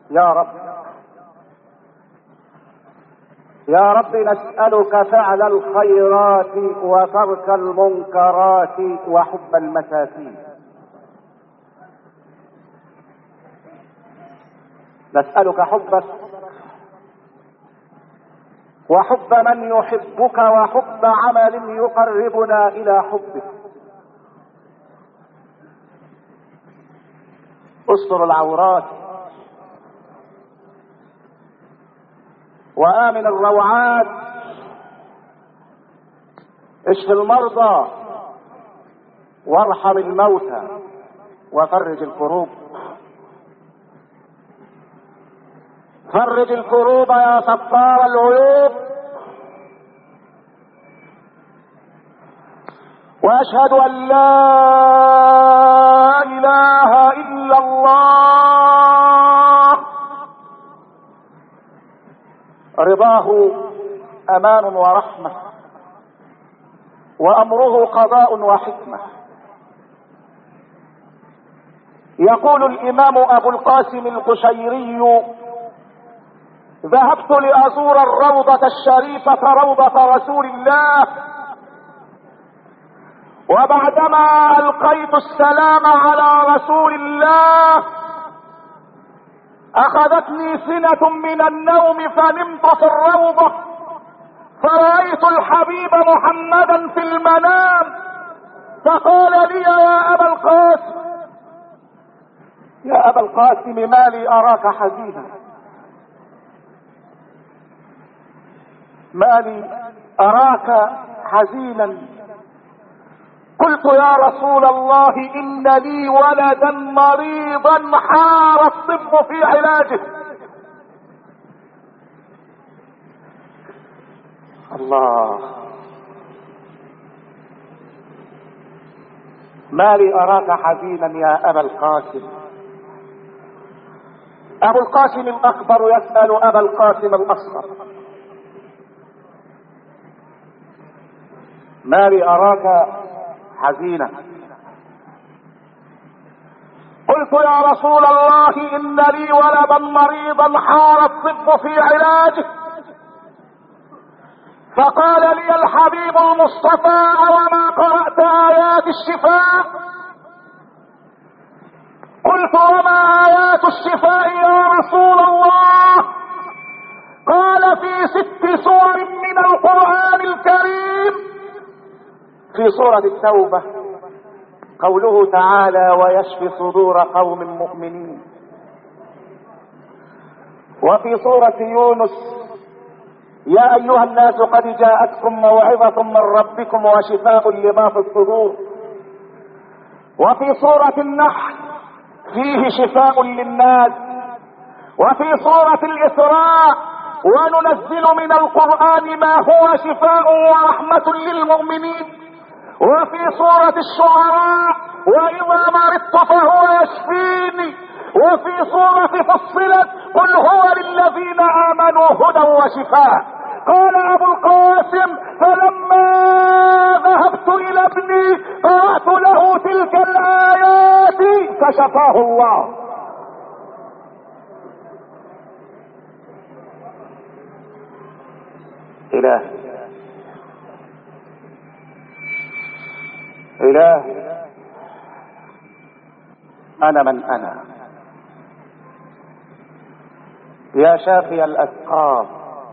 يا رب يا رب نسألك فعل الخيرات وترك المنكرات وحب المساكين. نسألك حبك وحب من يحبك وحب عمل يقربنا إلى حبك. استر العورات وآمن الروعات، اشف المرضى وارحم الموتى وفرج الكروب. فرج الكروب يا ستار العيوب. واشهد ان لا اله الا الله رضاه امان ورحمه وامره قضاء وحكمه. يقول الامام ابو القاسم القشيري: ذهبت لازور الروضة الشريفة روضة رسول الله، وبعدما القيت السلام على رسول الله اخذتني سنة من النوم فنمت في الروضة، فرأيت الحبيب محمدا في المنام، فقال لي: يا ابا القاسم يا ابا القاسم ما لي اراك حزينا، ما لي اراك حزينا. قلت: يا رسول الله ان لي ولدا مريضا حار الطب في علاجه. الله، ما لي اراك حزينا يا ابا القاسم. ابو القاسم الاكبر يسأل ابا القاسم الاصغر: ما لي اراك حزينا؟ قلت: يا رسول الله ان لي ولدا مريضا حار الطب في علاجه. فقال لي الحبيب المصطفى: وما قرأت آيات الشفاء؟ قلت: وما آيات الشفاء يا رسول الله؟ قال: في 6 سور من القرآن الكريم. في سورة التوبة قوله تعالى: ويشفي صدور قوم مؤمنين. وفي سورة يونس: يا ايها الناس قد جاءتكم موعظة من ربكم وشفاء لما في الصدور. وفي سورة النحل: فيه شفاء للناس. وفي سورة الاسراء: وننزل من القرآن ما هو شفاء ورحمة للمؤمنين. وفي سورة الشعراء: واذا مرضت فهو يشفيني. وفي سورة فصلت: قل هو للذين امنوا هدى وشفاء. قال ابو القاسم: فلما ذهبت الى ابني قرأت له تلك الايات فشفاه الله. إلهي أنا من أنا يا شافي الأسقام.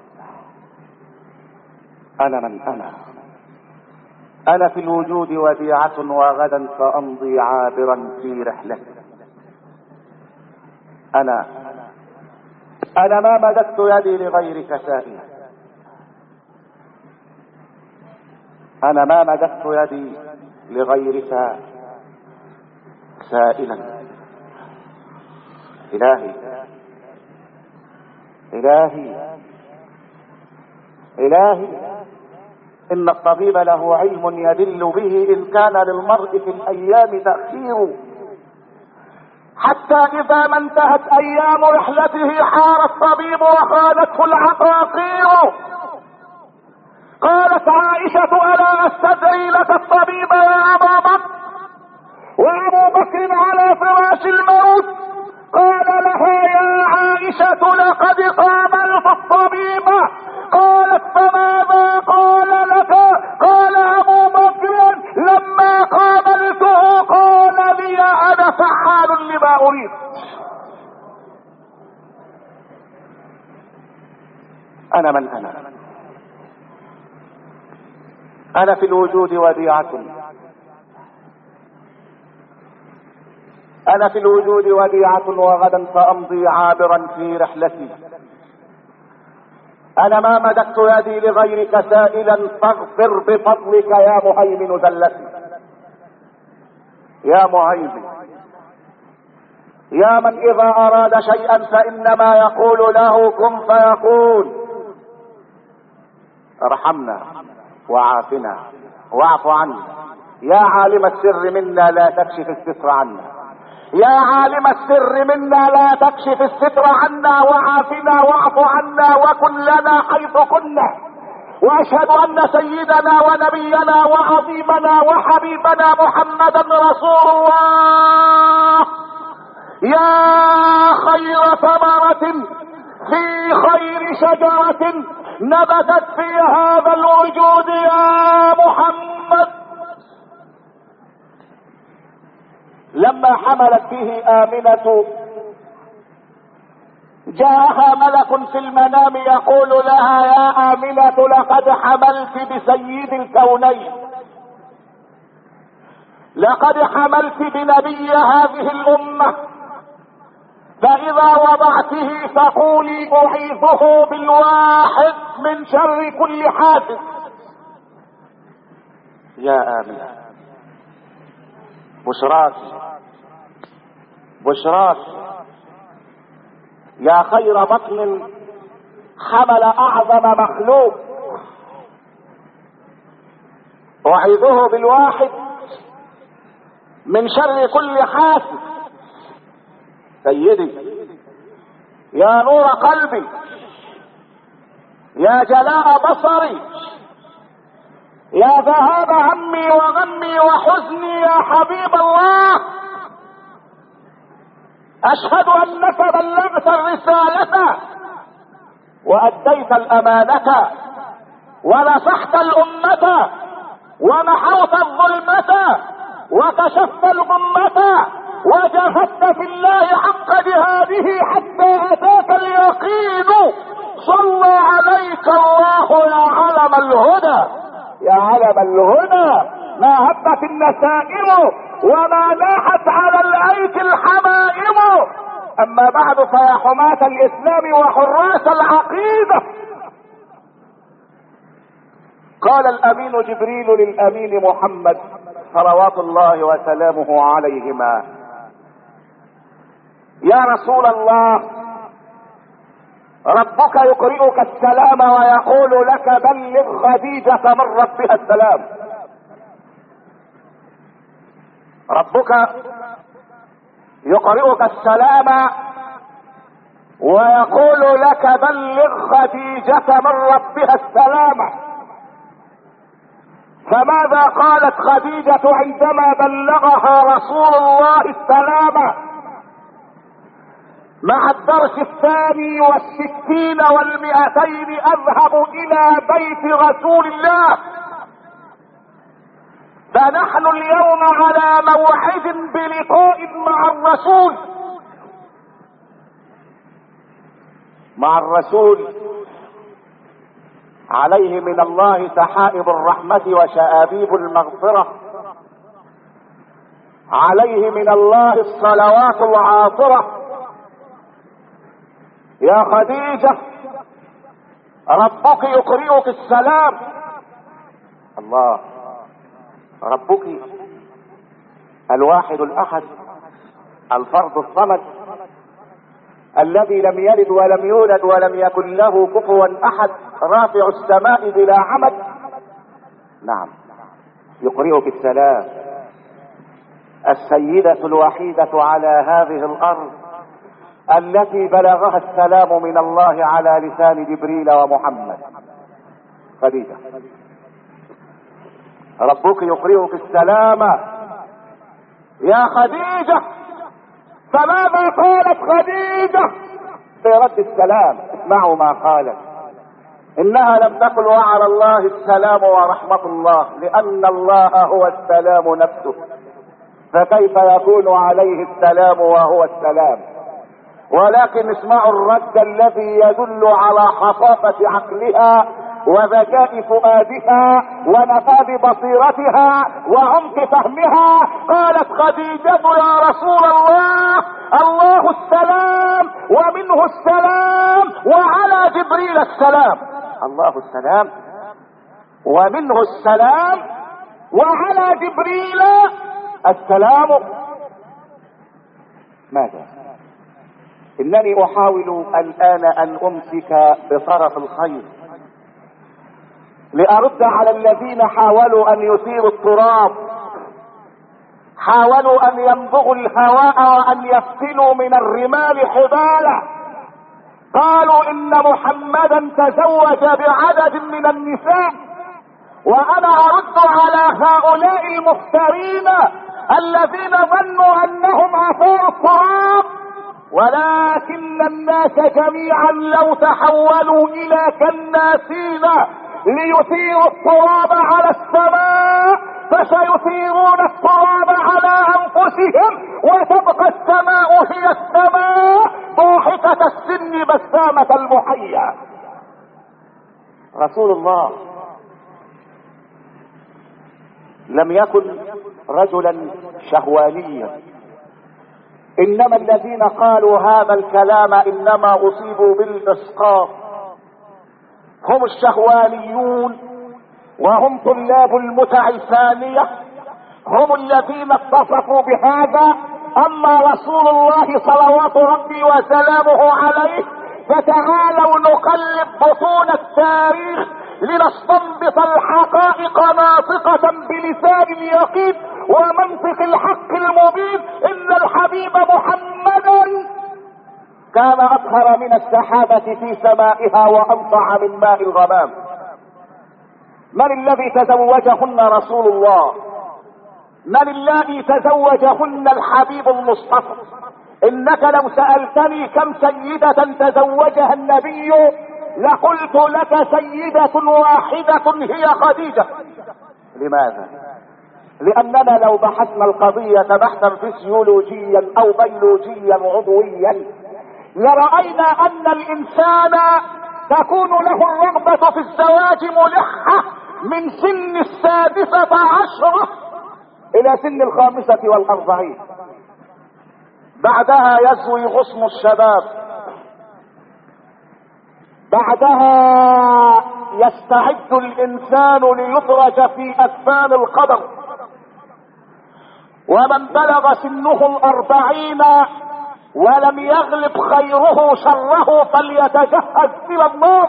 أنا من أنا في الوجود وديعة وغدا سأمضي عابرا في رحلة. أنا ما مددت يدي لغيرك سائلا. أنا ما مددت يدي لغيرك سائلا. إلهي إن الطبيب له علم يدل به إن كان للمرء في الأيام تأخير، حتى إذا ما انتهت أيام رحلته حار الطبيب وخانته العقاقير. قالت عائشة: ألا أستدعي لك الطبيب يا أبا بكر؟ وأبو بكر على فراش الموت. قال لها: يا عائشة لقد قابلت الطبيب. قالت فماذا قال لك؟ قال ابو بكر لما قابلته قال لي انا فعال لما اريد. انا من انا في الوجود وديعة، انا في الوجود وديعة، وغدا سامضي عابرا في رحلتي. انا ما مددت يدي لغيرك سائلا فاغفر بفضلك يا مهيمن ذلتي. يا مهيمن، يا من اذا اراد شيئا فانما يقول له كن فيقول. ارحمنا وعافنا واعف عنا يا عالم السر منا لا تكشف الستر عنا. يا عالم السر منا لا تكشف الستر عنا، وعافنا واعف عنا وكن لنا حيث كنا. واشهد ان سيدنا ونبينا وعظيمنا وحبيبنا محمدا رسول الله. يا خير ثمرة في خير شجرة نبتت في هذا الوجود يا محمد. لما حملت به آمنة جاءها ملك في المنام يقول لها يا آمنة لقد حملت بسيد الكونين، لقد حملت بنبي هذه الأمة، فإذا وضعته فقولي أعيذه بالواحد من شر كل حاسد. يا آمنة بشراك بشراك يا خير بطن حمل أعظم مخلوق، أعيذه بالواحد من شر كل حاسد. سيدي يا نور قلبي، يا جلاء بصري، يا ذهاب همي وغمي وحزني يا حبيب الله، اشهد انك بلغت الرسالة واديت الامانة ونصحت الامة ومحوت الظلمة وكشفت الغمة وجاهدت في الله حق جهاده حتى اتاك اليقين. صلى عليك الله يا علم الهدى، يا علم الهدى. ما هبت النسائم وما لاحت على الايك الحمائم. اما بعد فيا حماة الاسلام وحراس العقيدة، قال الامين جبريل للامين محمد صلوات الله وسلامه عليهما يا رسول الله ربك يقرئك السلام ويقول لك بلغ خديجة من ربها السلام. ربك يقرئك السلام ويقول لك بلغ خديجة من ربها السلام. فماذا قالت خديجة عندما بلغها رسول الله السلام؟ مع الدرس 62 و200 اذهب الى بيت رسول الله، فنحن اليوم على موعد بلقاء مع الرسول. مع الرسول عليه من الله سحائب الرحمة وشآبيب المغفرة، عليه من الله الصلوات العاطرة. يا خديجة ربك يقرئك السلام. الله، ربك الواحد الاحد الفرد الصمد الذي لم يلد ولم يولد ولم يكن له كفوا احد، رافع السماء بلا عمد. نعم، يقرئك السلام. السيدة الوحيدة على هذه الارض التي بلغها السلام من الله على لسان جبريل ومحمد، خديجة. ربك يقرئك السلام يا خديجة. فماذا قالت خديجة؟ في رد السلام. اسمعوا ما قالت: انها لم تقل وعلى الله السلام ورحمة الله، لان الله هو السلام نفسه، فكيف يكون عليه السلام وهو السلام؟ ولكن اسمعوا الرد الذي يدل على حصافة عقلها وذكاء فؤادها ونفاذ بصيرتها وعمق فهمها. قالت خديجة: يا رسول الله، الله السلام ومنه السلام وعلى جبريل السلام. الله السلام ومنه السلام وعلى جبريل السلام. ماذا؟ انني احاول الان ان امسك بطرف الخير لارد على الذين حاولوا ان يثيروا التراب، حاولوا ان يمضغوا الهواء وان يفتنوا من الرمال حبالا. قالوا ان محمدا تزوج بعدد من النساء، وانا ارد على هؤلاء المفترين الذين ظنوا انهم اثاروا التراب، ولكن الناس جميعا لو تحولوا الى كناسين ليثيروا التراب على السماء فسيثيرون التراب على انفسهم، وتبقى السماء هي السماء ضاحكة السن بسامة المحيا. رسول الله لم يكن رجلا شهوانيا، انما الذين قالوا هذا الكلام انما اصيبوا بالاسقاط، هم الشهوانيون وهم طلاب المتع الفانية، هم الذين اتصفوا بهذا. اما رسول الله صلوات ربي وسلامه عليه فتعالوا نقلب بطون التاريخ لنستنبط الحقائق ناطقة بلسان اليقين ومنطق الحق المبين. ان الحبيب محمدا كان اطهر من السحابة في سمائها وانصع من ماء الغمام. من الذي تزوجهن رسول الله؟ من الذي تزوجهن الحبيب المصطفى؟ انك لو سألتني كم سيدة تزوجها النبي لقلت لك سيدة واحدة هي خديجة. لماذا؟ لاننا لو بحثنا القضية بحثا فسيولوجيا او بيولوجيا عضويا لرأينا ان الانسان تكون له الرغبة في الزواج ملحة من سن 16 الى سن 45. بعدها يزوي غصن الشباب، بعدها يستعد الانسان ليدرج في اكفان القدر. ومن بلغ سنه 40 ولم يغلب خيره شره فليتجهز الى النار.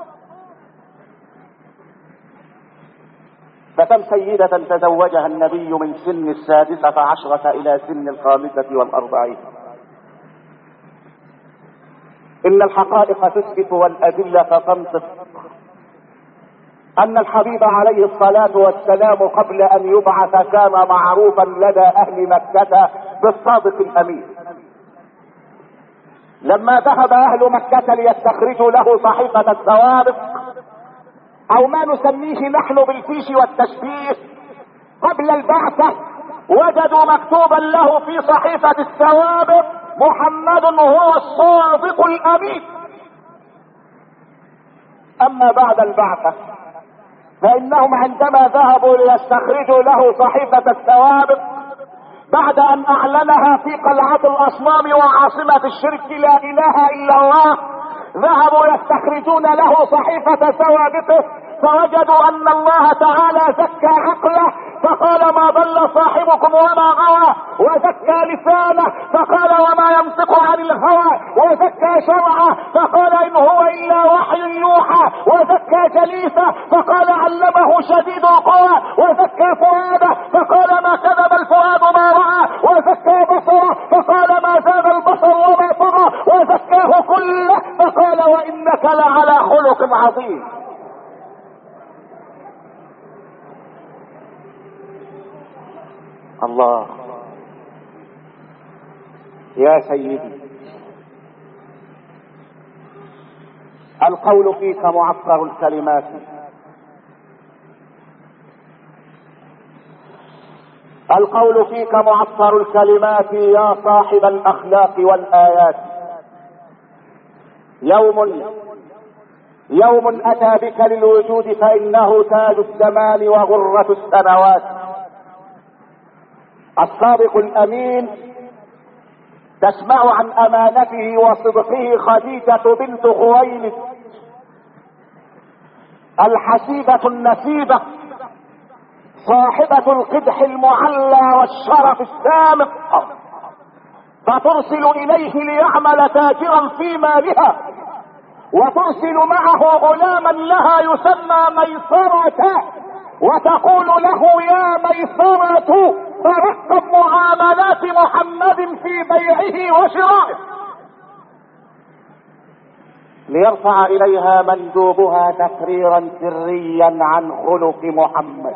فكم سيدة تزوجها النبي من سن 16 الى سن 45. ان الحقائق تثبت والادلة تنطق ان الحبيب عليه الصلاة والسلام قبل ان يبعث كان معروفا لدى اهل مكة بالصادق الامين. لما ذهب اهل مكة ليستخرجوا له صحيفة السوابق او ما نسميه نحن بالفيش والتشبيه قبل البعثة، وجدوا مكتوبا له في صحيفة السوابق: محمد هو الصادق الامين. اما بعد البعثة فانهم عندما ذهبوا ليستخرجوا له صحيفة السوابق بعد ان اعلنها في قلعة الاصنام وعاصمة الشرك لا اله الا الله، ذهبوا يستخرجون له صحيفة سوابقه فوجدوا ان الله تعالى زكى عقله فقال: ما ضل صاحبكم وما غوى، وزكى لسانه فقال: وما ينطق عن الهوى، وزكى شرعه فقال: ان هو الا وحي يوحى، وزكى جليسه فقال: علمه شديد القوى، وزكى فؤاده فقال: ما كذب الفؤاد ما راى، وزكى بصره فقال: ما زاد البصر وما طغى، وزكاه كله فقال: وانك لعلى خلق عظيم. الله يا سيدي، القول فيك معصر الكلمات، القول فيك معصر الكلمات يا صاحب الأخلاق والآيات. يوم أتى بك للوجود فإنه تاج الزمان وغرة السنوات. الصادق الأمين تسمع عن أمانته وصدقه خديجة بنت خويلد، الحسيبة النسيبة صاحبة القدح المعلى والشرف السامق، فترسل إليه ليعمل تاجرا في مالها، وترسل معه غلاما لها يسمى ميسرة، وتقول له يا ميسرة ترقب معاملات محمد في بيعه وشرائه، ليرفع إليها مندوبها تقريرا سريا عن خلق محمد.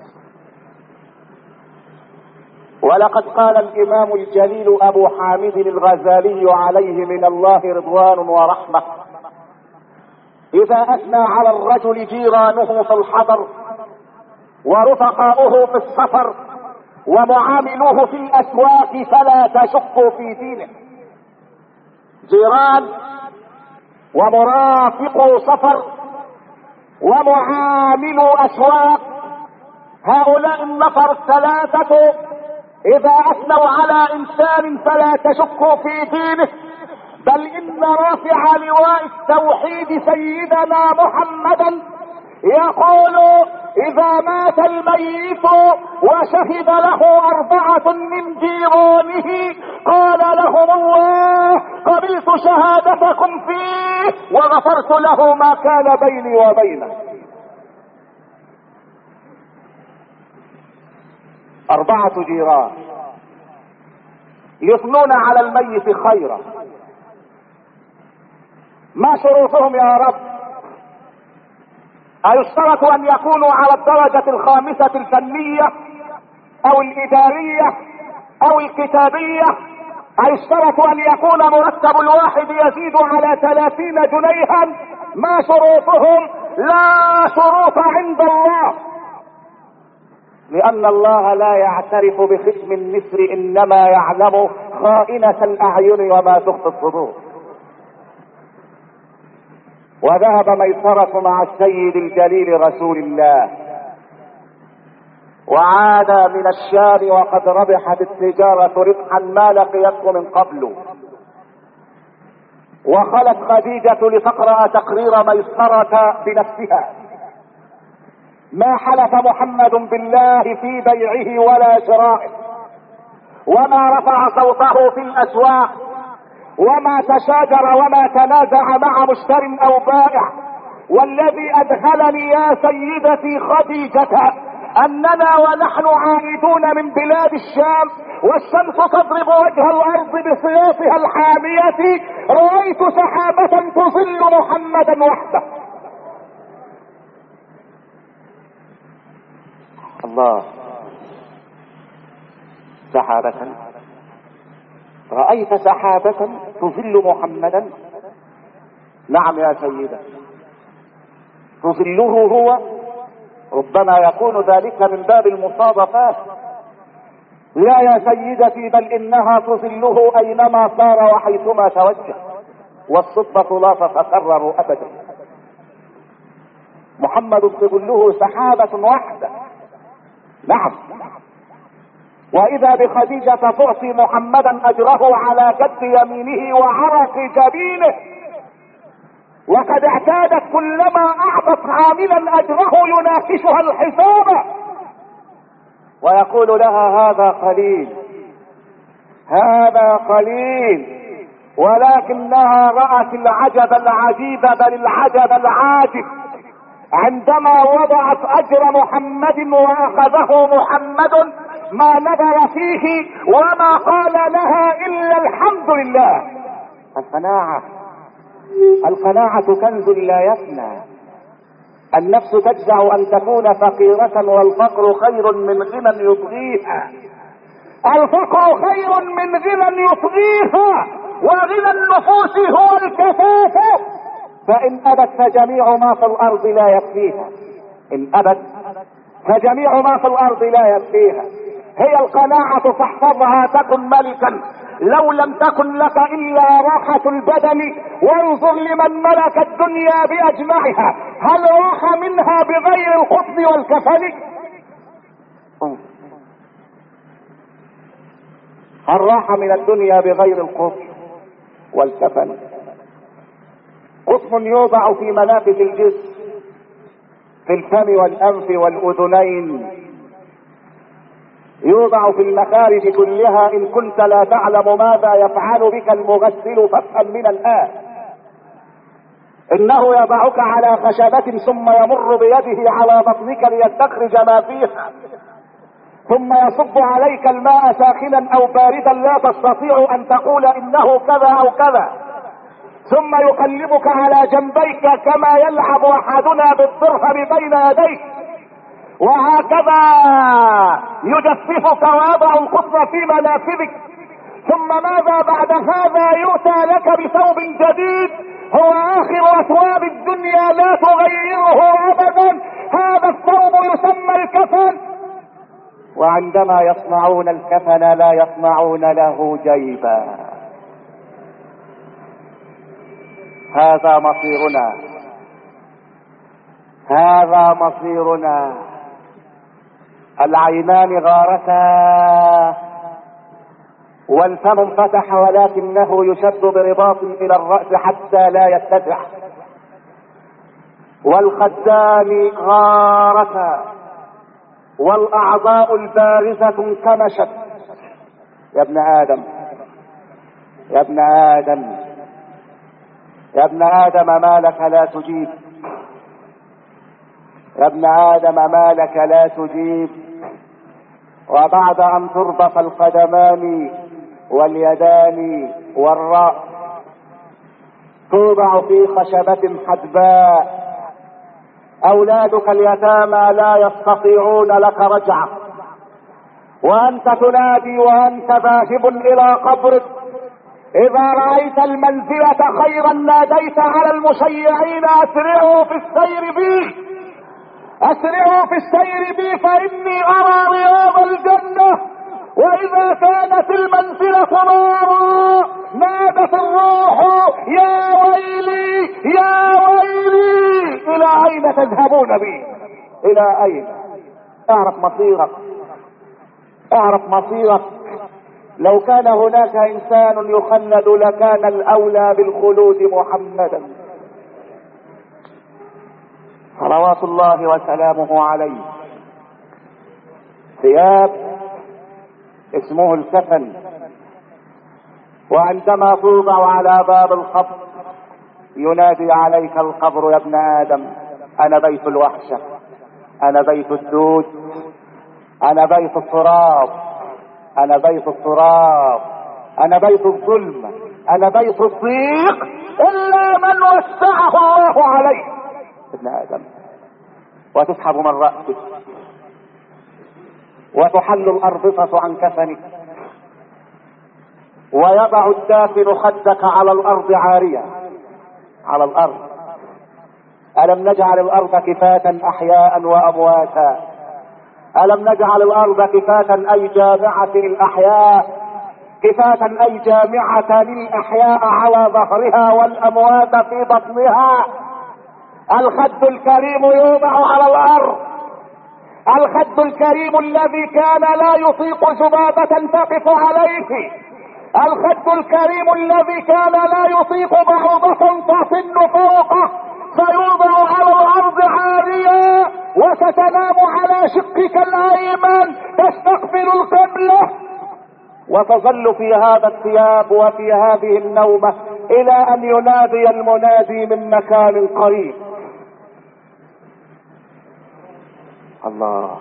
ولقد قال الإمام الجليل أبو حامد الغزالي عليه من الله رضوان ورحمة: إذا أثنى على الرجل جيرانه في الحضر ورفقاؤه في السفر ومعاملوه في الأسواق فلا تشكوا في دينه. جيران ومرافقو سفر ومعاملو أسواق، هؤلاء النفر الثلاثة إذا أثنوا على إنسان فلا تشكوا في دينه، بل إن رافع لواء التوحيد سيدنا محمدا يقول: إذا مات الميت وشهد له 4 من جيرانه قال لهم الله: قبلت شهادتكم فيه وغفرت له ما كان بيني وبينه. 4 جيران يثنون على الميت خيرا، ما شروطهم يا رب؟ أيشترط أن يكونوا على الدرجة 5 الفنية أو الإدارية أو الكتابية؟ أيشترط أن يكون مرتب الواحد يزيد على 30 جنيها؟ ما شروطهم؟ لا شروط عند الله، لأن الله لا يعترف بختم النسر، إنما يعلم خائنة الأعين وما تخفي الصدور. وذهب ميسرة مع السيد الجليل رسول الله، وعاد من الشام وقد ربحت التجارة ربحا ما لقيته من قبل. وخلت خديجة لتقرأ تقرير ميسرة بنفسها: ما حلف محمد بالله في بيعه ولا شرائه، وما رفع صوته في الأسواق، وما تشاجر وما تنازع مع مشتر أو بائع. والذي أدخلني يا سيدتي خديجة أننا ونحن عائدون من بلاد الشام والشمس تضرب وجه الأرض بسياطها الحامية، رأيت سحابة تظل محمدا وحده. الله، سحابة، رأيت سحابة تظل محمدا؟ نعم يا سيدة، تظله هو، ربما يكون ذلك من باب المصادفات. لا يا سيدتي، بل إنها تظله أينما صار وحيثما توجه، والصدفة لا تتكرر أبدا. محمد تظله سحابة واحدة. نعم، وإذا بخديجة تعطي محمدا أجره على كد يمينه وعرق جبينه، وقد اعتادت كلما أعطت عاملا أجره يناقشها الحساب ويقول لها: هذا قليل، هذا قليل. ولكنها رأت العجب العجيب، بل العجب العاجب، عندما وضعت أجر محمد وأخذه محمد ما نظر فيه وما قال لها إلا الحمد لله. القناعة كنز لا يفنى. النفس تجزع أن تكون فقيرة، والفقر خير من غنى يطغيها. الفقر خير من غنى يطغيها، وغنى النفوس هو الكفاف. فإن أبت فجميع ما في الأرض لا يكفيها. إن أبت فجميع ما في الأرض لا يكفيها. هي القناعة فاحفظها تكن ملكا، لو لم تكن لك إلا راحة البدن. وانظر لمن ملك الدنيا بأجمعها، هل راح منها بغير القطن والكفن؟ هل راح من الدنيا بغير القطن والكفن؟ قطن يوضع في منافذ الجسم، في الفم والأنف والأذنين، يوضع في المخارج كلها. إن كنت لا تعلم ماذا يفعل بك المغسل فافهم من الآن. إنه يضعك على خشبة ثم يمر بيده على بطنك ليستخرج ما فيها، ثم يصب عليك الماء ساخنا أو باردا لا تستطيع أن تقول إنه كذا أو كذا، ثم يقلبك على جنبيك كما يلعب أحدنا بالدرهم بين يديك، وهكذا يجففك ويضع القطن في منافذك. ثم ماذا بعد هذا؟ يؤتى لك بثوب جديد هو آخر أثواب الدنيا لا تغيره أبدا. هذا الثوب يسمى الكفن. وعندما يصنعون الكفن لا يصنعون له جيبا. هذا مصيرنا، هذا مصيرنا. العينان غارتا والفم انفتح، ولكنه يشد برباط الى الرأس حتى لا يتسع. والخدان غارتا والاعضاء البارزة انكمشت. يا ابن آدم، يا ابن آدم، يا ابن آدم ما لك لا تجيب، يا ابن آدم ما لك لا تجيب. وبعد أن تربط القدمان واليدان والرأس توضع في خشبة حدباء. أولادك اليتامى لا يستطيعون لك رجعة، وأنت تنادي وأنت ذاهب إلى قبرك. إذا رأيت المنزلة خيرا ناديت على المشيعين أسرعوا في السير بي، أسرعوا في السير بي فإني أرى رياض الجنة. وإذا كانت المنزلة نارا نادت الروح يا ويلي يا ويلي، إلى أين تذهبون بي؟ إلى أين؟ اعرف مصيرك، اعرف مصيرك. لو كان هناك إنسان يخلد لكان الأولى بالخلود محمدا صلوات الله وسلامه عليه. ثياب اسمه الكفن، وعندما توضع على باب القبر ينادي عليك القبر يا ابن آدم أنا بيت الوحشة، أنا بيت الدود، أنا بيت التراب، أنا بيت التراب، أنا بيت الظلم، أنا بيت الضيق، إلا من وسعه الله عليه. ابن آدم، وتسحب من رأسك وتحل الأربطة عن كفنك، ويضع الدافن خدك على الأرض عارية، على الأرض. ألم نجعل الأرض كفاة أحياء وأمواتا؟ ألم نجعل الأرض كفاة أي جامعة الأحياء، كفاة أي جامعة للأحياء على ظهرها والأموات في بطنها. الخد الكريم يوضع على الأرض، الخد الكريم الذي كان لا يطيق ذبابة تقف عليه، الخد الكريم الذي كان لا يطيق بعوضة تصن فوقه، سيوضع على الأرض عاريا، وستنام على شقك الأيمن تستقبل القبلة، وتظل في هذا الثياب وفي هذه النومة إلى أن ينادي المنادي من مكان قريب. الله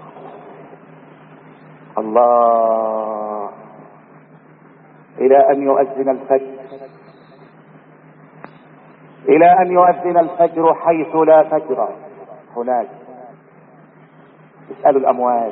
الله، إلى أن يؤذن الفجر، إلى أن يؤذن الفجر حيث لا فجر هناك. اسألوا الأموات.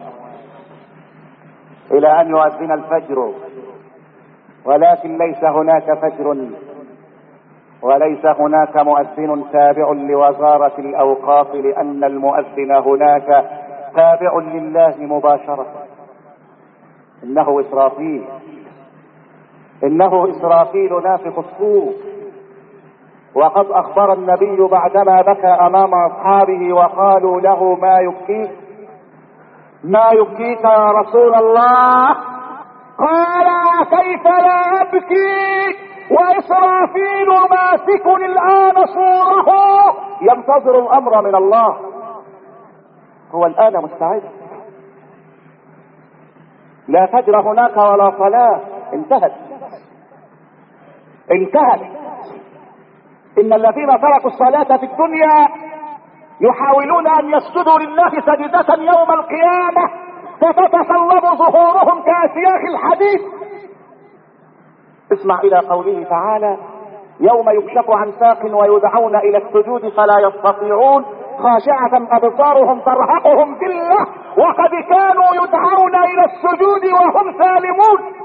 إلى أن يؤذن الفجر ولكن ليس هناك فجر، وليس هناك مؤذن تابع لوزارة الأوقاف، لأن المؤذن هناك تابع لله مباشرة. إنه إسرافيل، إنه إسرافيل نافخ الصور. وقد أخبر النبي بعدما بكى أمام أصحابه وقالوا له: ما يبكيك؟ ما يبكيك يا رسول الله؟ قال: كيف لا أبكي وإسرافيل ماسك الآن صوره ينتظر الأمر من الله، هو الآن مستعد. لا فجر هناك ولا صلاة، انتهت. إن الذين تركوا الصلاة في الدنيا يحاولون أن يسجدوا لله سجدة يوم القيامة فتتصلب ظهورهم كأسياخ الحديد. اسمع إلى قوله تعالى: يوم يكشف عن ساق ويدعون إلى السجود فلا يستطيعون خاشعة أبصارهم ترهقهم ذلة وقد كانوا يدعون إلى السجود وهم سالمون.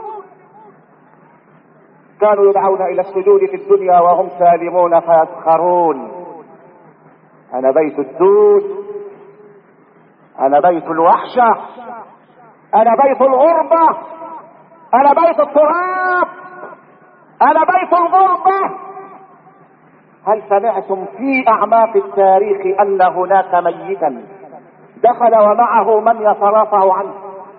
كانوا يدعون إلى السجود في الدنيا وهم سالمون فيسخرون: أنا بيت الدود، أنا بيت الوحشة، أنا بيت الغربة، أنا بيت التراب، أنا بيت الغربة. هل سمعتم في أعماق التاريخ أن هناك ميتا دخل ومعه من يترافع عنه؟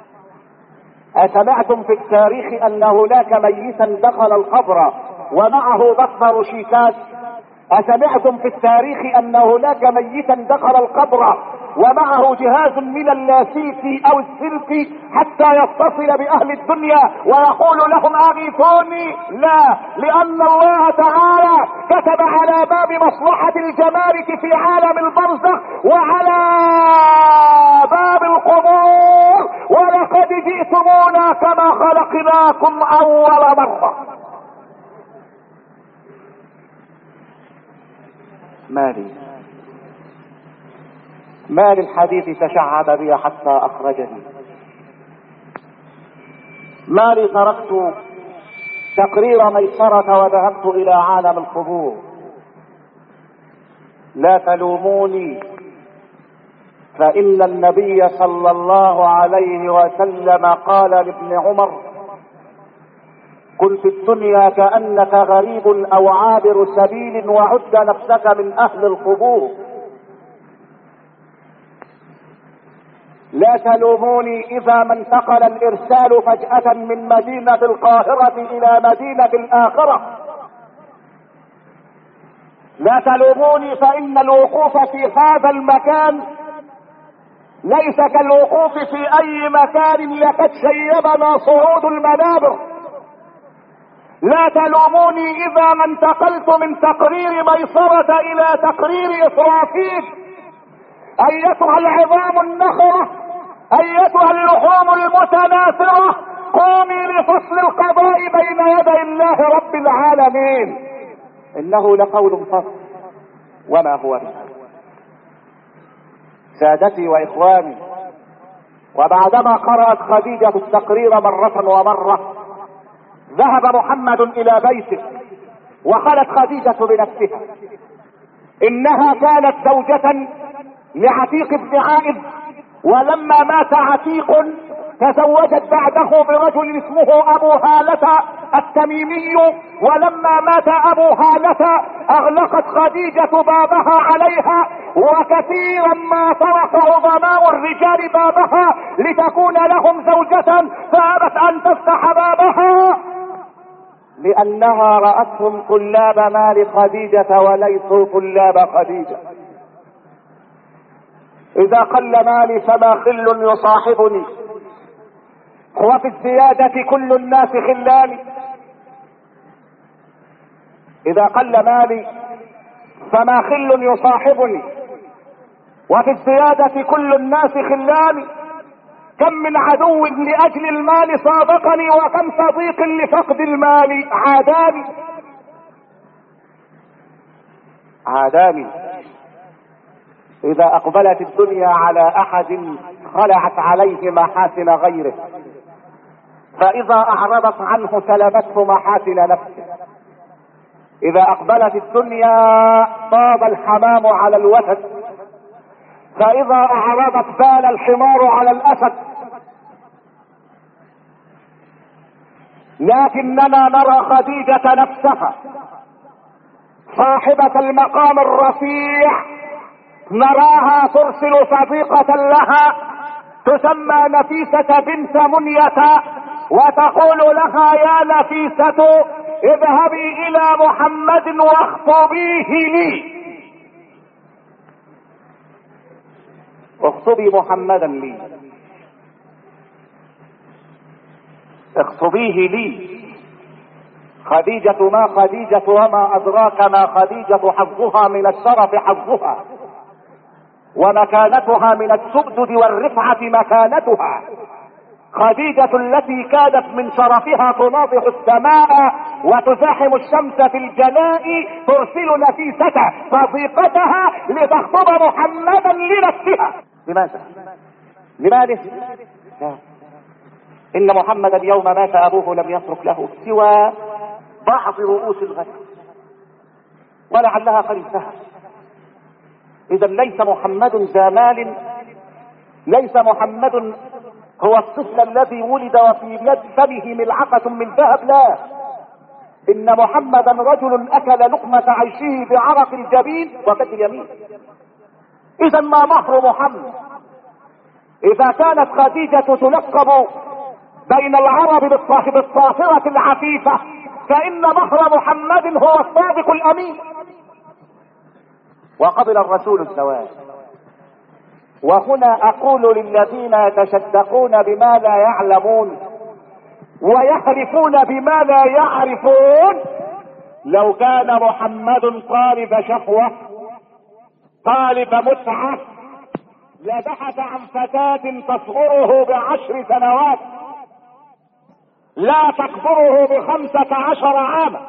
أسمعتم في التاريخ أن هناك ميتا دخل القبر ومعه بطن رشيكات؟ أسمعتم في التاريخ أن هناك ميتا دخل القبر ومعه جهاز من اللاسلكي أو السلك حتى يتصل بأهل الدنيا ويقول لهم أغيثوني؟ لا، لأن الله تعالى كتب على باب مصلحة الجمارك في عالم البرزخ وعلى باب القبور: ولقد جئتمونا كما خلقناكم أول مرة. مالي الحديث تشعب بي حتى أخرجني. مالي تركت تقرير ميسرة وذهبت إلى عالم القبور. لا تلوموني، فإن النبي صلى الله عليه وسلم قال لابن عمر: كن في الدنيا كأنك غريب أو عابر سبيل وعد نفسك من أهل القبور. لا تلوموني إذا ما انتقل الإرسال فجأة من مدينة القاهرة إلى مدينة الآخرة. لا تلوموني، فإن الوقوف في هذا المكان ليس كالوقوف في أي مكان لقد شيبنا صعود المنابر. لا تلوموني إذا ما انتقلت من تقرير ميسرة إلى تقرير إسرافيل. أيتها العظام النخرة، أيتها اللحوم المتناثرة، قومي لفصل القضاء بين يدي الله رب العالمين. إنه لقول فصل وما هو به. سادتي وإخواني، وبعدما قرأت خديجة التقرير مرة ومرة ذهب محمد إلى بيته وخلت خديجة بنفسها. إنها كانت زوجة لعتيق بن عائذ، ولما مات عتيق تزوجت بعده برجل اسمه أبو هالة التميمي، ولما مات أبو هالة أغلقت خديجة بابها عليها، وكثيرا ما طرق عظماء الرجال بابها لتكون لهم زوجة فأبت أن تفتح بابها، لأنها رأتهم طلاب مال خديجة وليسوا طلاب خديجة. إذا قل مالي فما خل يصاحبني، وفي الزيادة كل الناس خلاني. إذا قل مالي فما خل يصاحبني، وفي الزيادة كل الناس خلاني. كم من عدو لأجل المال صادقني، وكم صديق لفقد المال عاداني. إذا أقبلت الدنيا على أحد خلعت عليه محاسن غيره، فإذا أعرضت عنه سلبته محاسن نفسه. اذا اقبلت الدنيا طاب الحمام على الوتد، فاذا اعرضت بال الحمار على الاسد. لكننا نرى خديجة نفسها صاحبة المقام الرفيع، نراها ترسل صديقة لها تسمى نفيسة بنت منية وتقول لها: يا نفيسة اذهبي الى محمد واخطبيه لي. اخطبي محمدا لي، اخطبيه لي. خديجة ما خديجة وما ادراك ما خديجة، حظها من الشرف حظها، ومكانتها من السؤدد والرفعة مكانتها. خديجة التي كانت من شرفها تناضح السماء وتزاحم الشمس في الجلاء، ترسل نفيسة صديقتها لتخطب محمدا لنفسها. لماذا؟ لماذا؟ إن محمدا يوم مات أبوه لم يترك له سوى بعض رؤوس الغنم ولعلها خليفتها. إذا ليس محمد ذا مال، ليس محمد هو الطفل الذي ولد وفي يد فمه ملعقة من ذهب، لا، إن محمدا رجل أكل لقمة عيشه بعرق الجبين وكد اليمين. إذا ما مهر محمد؟ إذا كانت خديجة تلقب بين العرب بالطاهرة العفيفة، فإن مهر محمد هو الصادق الأمين. وقبل الرسول الزواج. وهنا أقول للذين يتشدقون بما لا يعلمون ويحرفون بما لا يعرفون: لو كان محمد طالب شهوة طالب متعة لبحث عن فتاة تصغره ب10 سنوات لا تكبره ب15 عاما.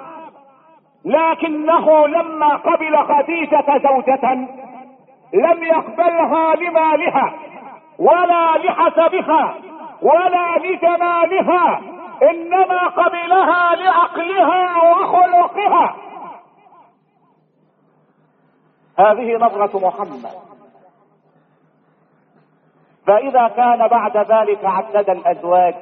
لكنه لما قبل خديجة زوجة لم يقبلها لمالها ولا لحسبها ولا لجمالها، انما قبلها لعقلها وخلقها. هذه نظرة محمد. فاذا كان بعد ذلك عدد الازواج،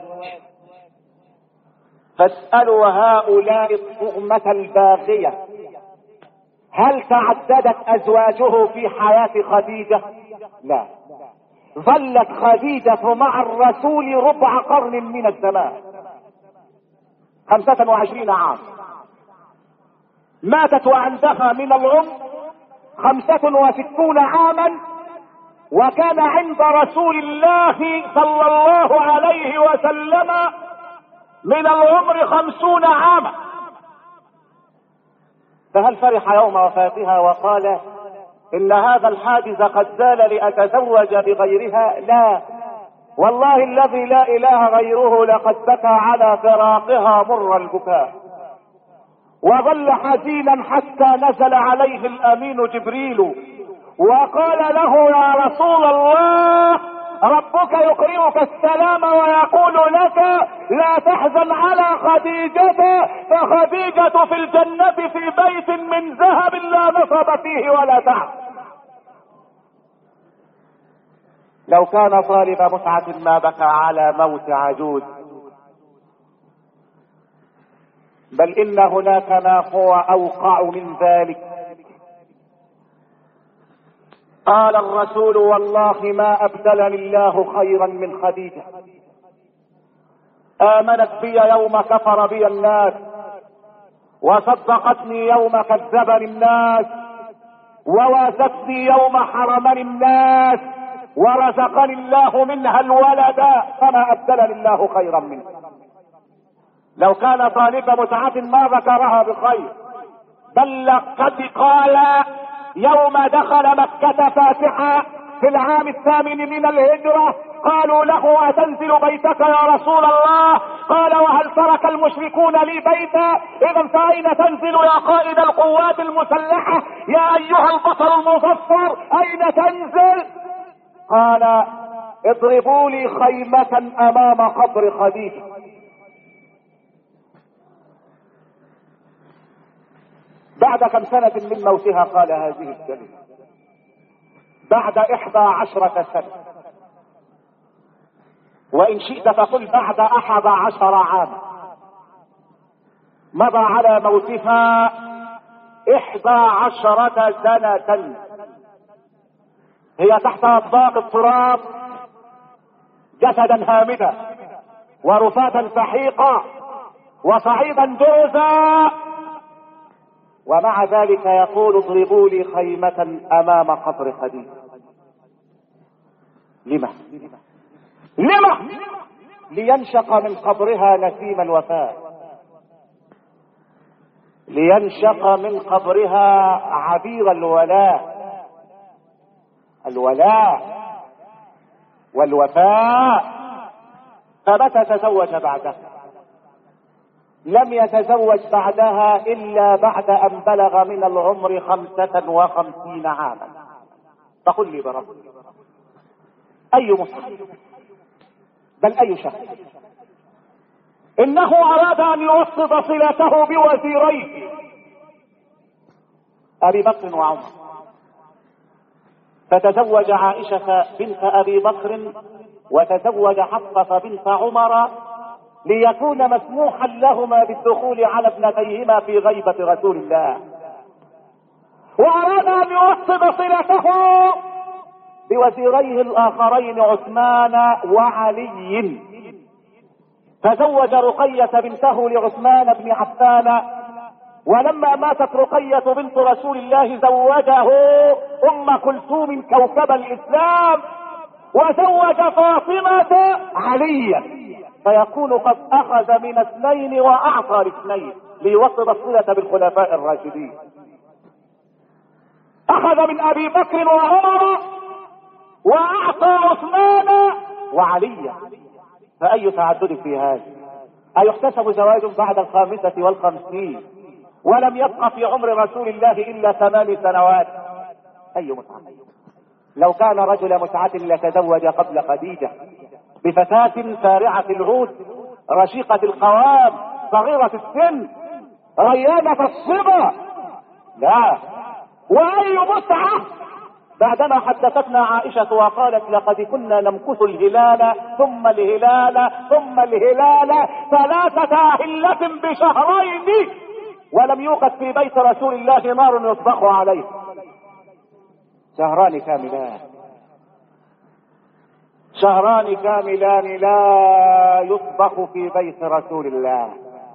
فاسألوا هؤلاء الطغمة الباغية: هل تعددت ازواجه في حياة خديجة؟ لا، ظلت خديجة مع الرسول ربع قرن من الزمان، 25 عام. ماتت وعندها من العمر 65 عاما، وكان عند رسول الله صلى الله عليه وسلم من العمر 50 عاما. فهل فرح يوم وفاتها وقال ان هذا الحاجز قد زال لاتزوج بغيرها؟ لا، والله الذي لا اله غيره لقد بكى على فراقها مر البكاء، وظل حزينا حتى نزل عليه الامين جبريل وقال له: يا رسول الله، ربك يقرئك السلام ويقول لك لا تحزن على خديجة، فخديجة في الجنة في بيت من ذهب لا نصب فيه ولا تعب. لو كان طالب متعة ما بكى على موت عجوز، بل ان هناك ما هو اوقع من ذلك. قال الرسول: والله ما ابدلني الله خيرا من خديجة. امنت بي يوم كفر بي الناس، وصدقتني يوم كذبني الناس، وواستني يوم حرمني الناس، ورزقني الله منها الولد، فما ابدلني الله خيرا منه. لو كان طالب متعة ما ذكرها بخير، بل قد قال يوم دخل مكة فاتحا في العام 8 من الهجرة، قالوا له: أتنزل بيتك يا رسول الله؟ قال: وهل ترك المشركون لي بيتا؟ إذا فأين تنزل يا قائد القوات المسلحة؟ يا أيها البطل المظفر أين تنزل؟ قال: اضربوا لي خيمة أمام قبر خديجة. بعد كم سنة من موتها قال هذه الكلمة، بعد 11 سنة، وإن شئت فقل بعد 11 عاما. مضى على موتها 11 سنة، هي تحت أطباق التراب جسدا هامدا ورفاتا سحيقا وصعيدا درزا، ومع ذلك يقول اضربوا لي خيمة أمام قبر خديجة. لما؟ لينشق من قبرها نسيم الوفاء، لينشق من قبرها عبير الولاء والوفاء. فمتى تزوج بعدها؟ لم يتزوج بعدها إلا بعد أن بلغ من العمر 55 عاما. فقل لي برب، أي مسلم بل أي شخص إنه أراد أن يوسط صلته بوزيريه أبي بكر وعمر، فتزوج عائشة بنت أبي بكر وتزوج حفصة بنت عمر ليكون مسموحا لهما بالدخول على ابنتيهما في غيبة رسول الله، وأراد أن يوسط صلته بوزيريه الآخرين عثمان وعلي، فزوج رقية بنته لعثمان بن عفان، ولما ماتت رقية بنت رسول الله زوجه أم كلثوم كوكب الإسلام، وزوج فاطمة عليا، فيكون قد أخذ من 2 وأعطى ل2 ليوصل الصلة بالخلفاء الراشدين. أخذ من أبي بكر وعمر وأعطى عثمان وعليا، فأي تعدد في هذا؟ أيحتسب زواج بعد 55 ولم يبقى في عمر رسول الله إلا 8 سنوات؟ أي متعة! لو كان رجل متعة لتزوج قبل خديجة بفتاة فارعة العود رشيقة القوام صغيرة السن ريانة الصبا. لا، وأي متعة بعدما حدثتنا عائشة وقالت لقد كنا نمكث الهلال ثم الهلال ثم الهلال 3 أهلة بشهرين ولم يوقد في بيت رسول الله نار يطبخ عليه. 2 شهران كاملان لا يطبخ في بيت رسول الله.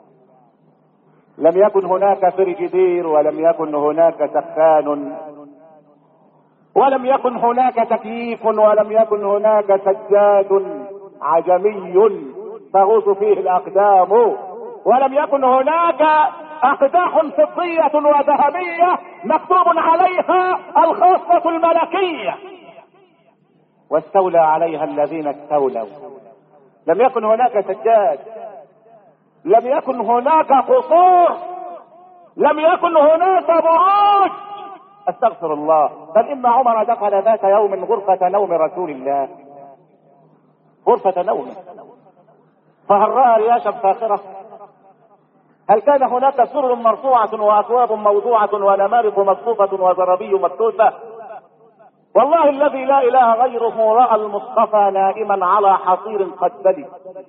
لم يكن هناك فريجيدير، ولم يكن هناك سخان، ولم يكن هناك تكييف، ولم يكن هناك سجاد عجمي تغوص فيه الأقدام، ولم يكن هناك أقداح فضية وذهبية مكتوب عليها الخاصة الملكية واستولى عليها الذين استولوا. لم يكن هناك سجاد، لم يكن هناك قصور، لم يكن هناك بروج. استغفر الله. بل إن عمر دخل ذات يوم غرفة نوم رسول الله، غرفة نوم، فهل رأى رياشا فاخرة؟ هل كان هناك سرر مرفوعة وأكواب موضوعة ونمارق مصفوفة وزرابي مكتوبة؟ والله الذي لا إله غيره رأى المصطفى نائما على حصير قد بلي،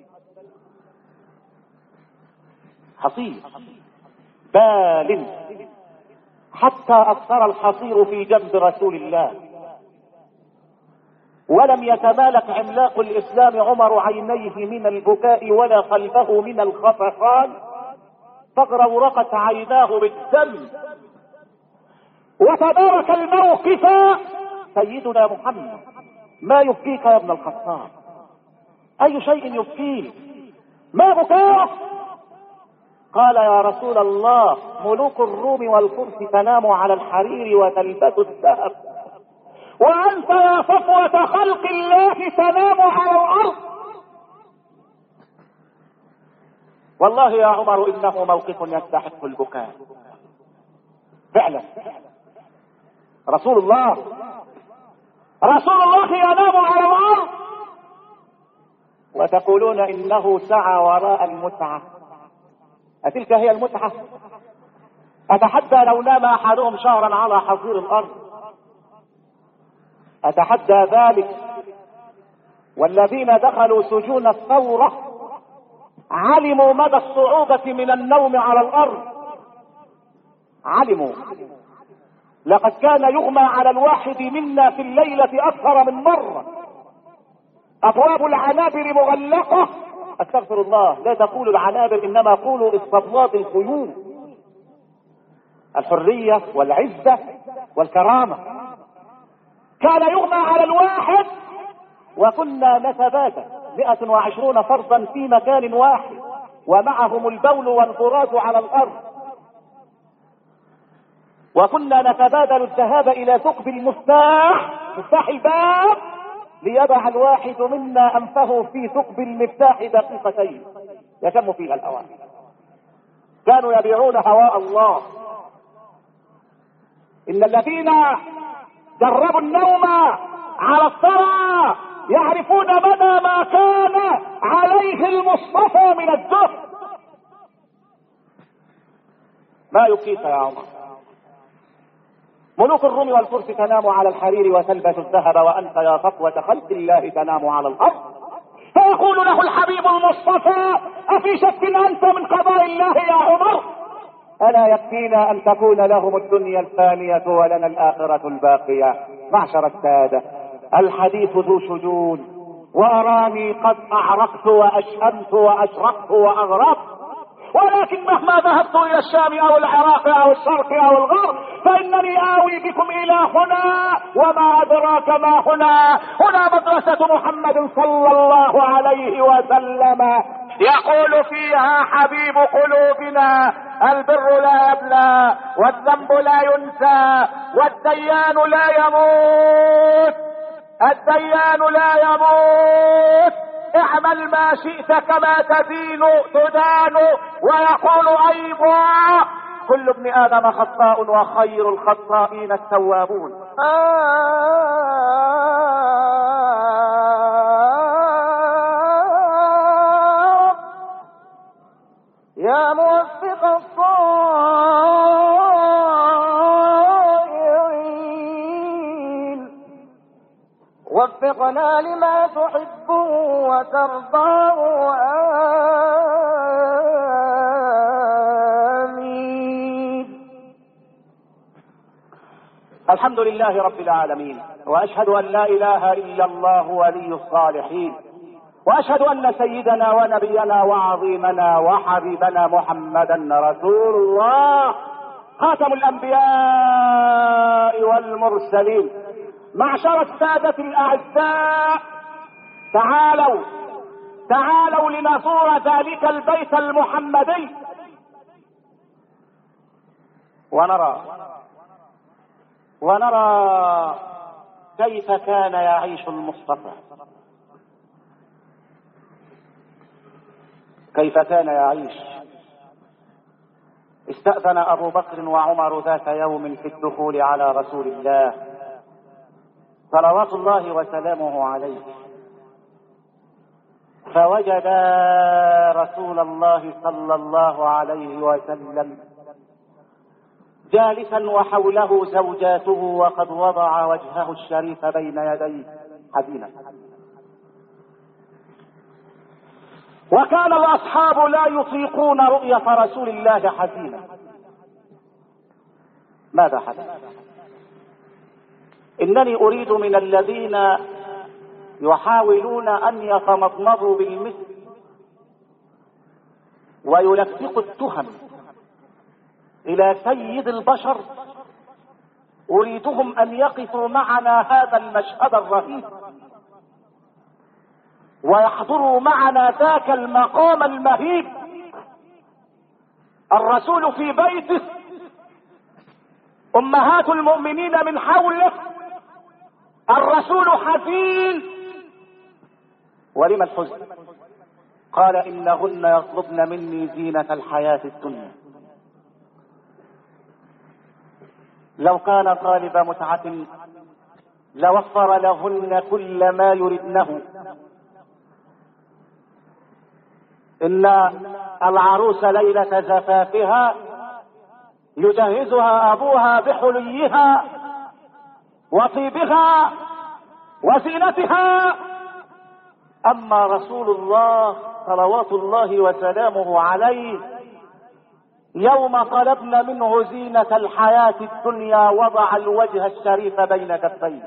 حصير بال، حتى أثر الحصير في جنب رسول الله، ولم يتمالك عملاق الإسلام عمر عينيه من البكاء ولا قلبه من الخفقان، فاغرورقت عيناه بالدم. وتدارك الموقف سيدنا محمد. ما يبكيك يا ابن الخطاب؟ أي شيء يبكيك؟ ما بكاك؟ قال يا رسول الله ملوك الروم والفرس تنام على الحرير وتلبس الذهب، وأنت يا صفوة خلق الله تنام على الأرض. والله يا عمر إنه موقف يستحق البكاء فعلا. رسول الله ينام على الأرض وتقولون إنه سعى وراء المتعة. أتلك هي المتعة؟ أتحدى لو نام أحدهم شهرا على حظير الأرض، أتحدى ذلك. والذين دخلوا سجون الثورة علموا مدى الصعوبة من النوم على الأرض، علموا. لقد كان يغمى على الواحد منا في الليلة أكثر من مرة، أبواب العنابر مغلقة. أستغفر الله، لا تقولوا العنابر إنما قولوا اسطبلات الخيول، الحرية والعزة والكرامة. كان يغمى على الواحد وكنا نتبادل 120 فردا في مكان واحد، ومعهم البول والفراش على الأرض، وكنا نتبادل الذهاب إلى ثقب المفتاح، مفتاح الباب، ليضع الواحد منا أنفه في ثقب المفتاح دقيقتين يتم فيها الأوان. كانوا يبيعون هواء الله. إن الذين جربوا النوم على الثرى يعرفون مدى ما كان عليه المصطفى من الزهد. ما يبكيك يا عمر؟ ملوك الروم والفرس تنام على الحرير وتلبس الذهب، وأنت يا صفوة خلق الله تنام على الأرض. فيقول له الحبيب المصطفى: أفي شك أنت من قضاء الله يا عمر؟ ألا يكفينا أن تكون لهم الدنيا الفانية ولنا الآخرة الباقية. معشر السادة، الحديث ذو شجون، وأراني قد أعرقت وأشأمت وأشرقت وأغرقت، ولكن مهما ذهبت إلى الشام أو العراق أو الشرق أو الغرب فإنني آوي بكم إلى هنا. وما أدراك ما هنا؟ هنا مدرسة محمد صلى الله عليه وسلم، يقول فيها حبيب قلوبنا: البر لا يبلى، والذنب لا ينسى، والديان لا يموت، الديان لا يموت. اعمل ما شئت كما تدين تدان. ويقول ايضا: كل ابن ادم خطاء وخير الخطائين التوابون. يا موفق الصائعين، وفقنا لما تحب وترضى. آمين. الحمد لله رب العالمين، وأشهد أن لا إله إلا الله ولي الصالحين، وأشهد أن سيدنا ونبينا وعظيمنا وحبيبنا محمدا رسول الله، خاتم الأنبياء والمرسلين. معشر السادة الأعزاء، تعالوا لنزور ذلك البيت المحمدي ونرى كيف كان يعيش المصطفى، كيف كان يعيش. استأذن أبو بكر وعمر ذات يوم في الدخول على رسول الله صلوات الله وسلامه عليه، فوجد رسول الله صلى الله عليه وسلم جالسا وحوله زوجاته، وقد وضع وجهه الشريف بين يديه حزينا. وكان الأصحاب لا يطيقون رؤية رسول الله حزينا. ماذا حدث؟ إنني أريد من الذين يحاولون أن يتمضمضوا بالمسك ويلفقوا التهم إلى سيد البشر، أريدهم أن يقفوا معنا هذا المشهد الرهيب، ويحضروا معنا ذاك المقام المهيب. الرسول في بيته، أمهات المؤمنين من حوله، الرسول حزين. ولما الحزن؟ قال: إنهن يطلبن مني زينة الحياة الدنيا. لو كان طالب متعة لوفر لهن كل ما يردنه. إن العروس ليلة زفافها يجهزها ابوها بحليها وطيبها وزينتها. اما رسول الله صلوات الله وسلامه عليه يوم طلبنا منه زينة الحياة الدنيا وضع الوجه الشريف بين كفيه.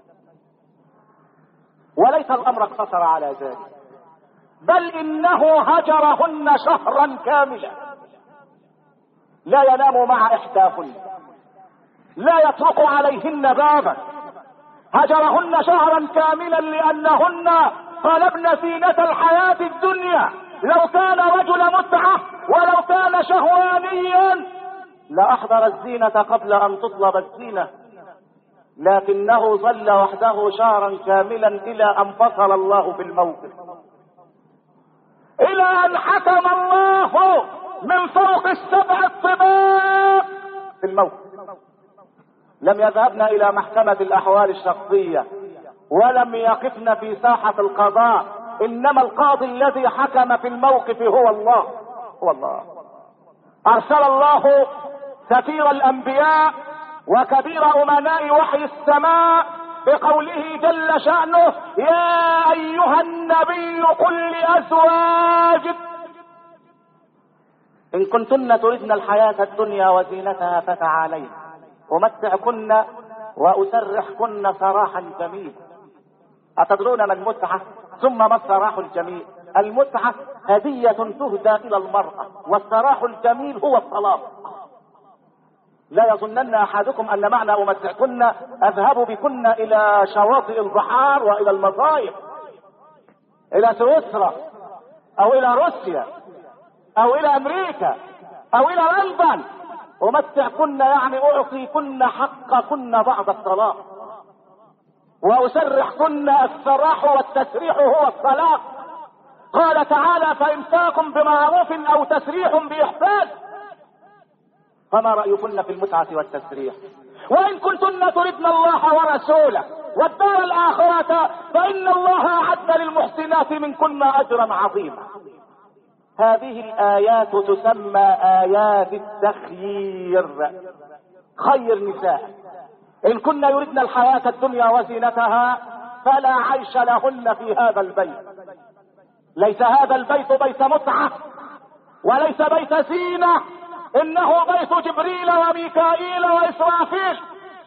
وليس الامر اقتصر على ذلك، بل انه هجرهن شهرا كاملا، لا ينام مع احداهن، لا يطرق عليهن بابا، هجرهن شهرا كاملا لانهن طلبن زينة الحياة الدنيا. لو كان رجل متعة ولو كان شهوانيا لأحضر الزينة قبل أن تطلب الزينة، لكنه ظل وحده شهرا كاملا إلى أن فصل الله بالموقف، إلى أن حكم الله من فوق السبع الطباق في الموقف. لم يذهبن إلى محكمة الأحوال الشخصية ولم يقفن في ساحة القضاء، إنما القاضي الذي حكم في الموقف هو الله. هو الله. أرسل الله سفير الأنبياء وكبير أمناء وحي السماء بقوله جل شأنه: يا أيها النبي قل لأزواجك إن كنتن تردن الحياة الدنيا وزينتها فتعالين أمتعكن وأسرحكن سراحا جميلا. أتدرون ما المتعة؟ ثم ما السراح الجميل؟ المتعة هدية تهدى إلى المرأة، والسراح الجميل هو الطلاق. لا يظنن أحدكم أن معنى أمتعكن أذهب بكن إلى شواطئ البحار وإلى المصايف، إلى سويسرا أو إلى روسيا أو إلى أمريكا أو إلى لندن. أمتعكن يعني أعطيكن حقكن بعد الطلاق، وأسرحكن السراح والتسريح هو الطلاق. قال تعالى: فإمساك بمعروف أو تسريح بإحسان. فما رأيكن في المتعة والتسريح؟ وإن كنتن تردن الله ورسوله والدار الآخرة فإن الله أعد للمحسنات منكن أجرا عظيما. هذه الآيات تسمى آيات التخيير. خير نساء إن كن يردن الحياة الدنيا وزينتها فلا عيش لهن في هذا البيت. ليس هذا البيت بيت متعة وليس بيت زينة، إنه بيت جبريل وميكائيل وإسرافيل،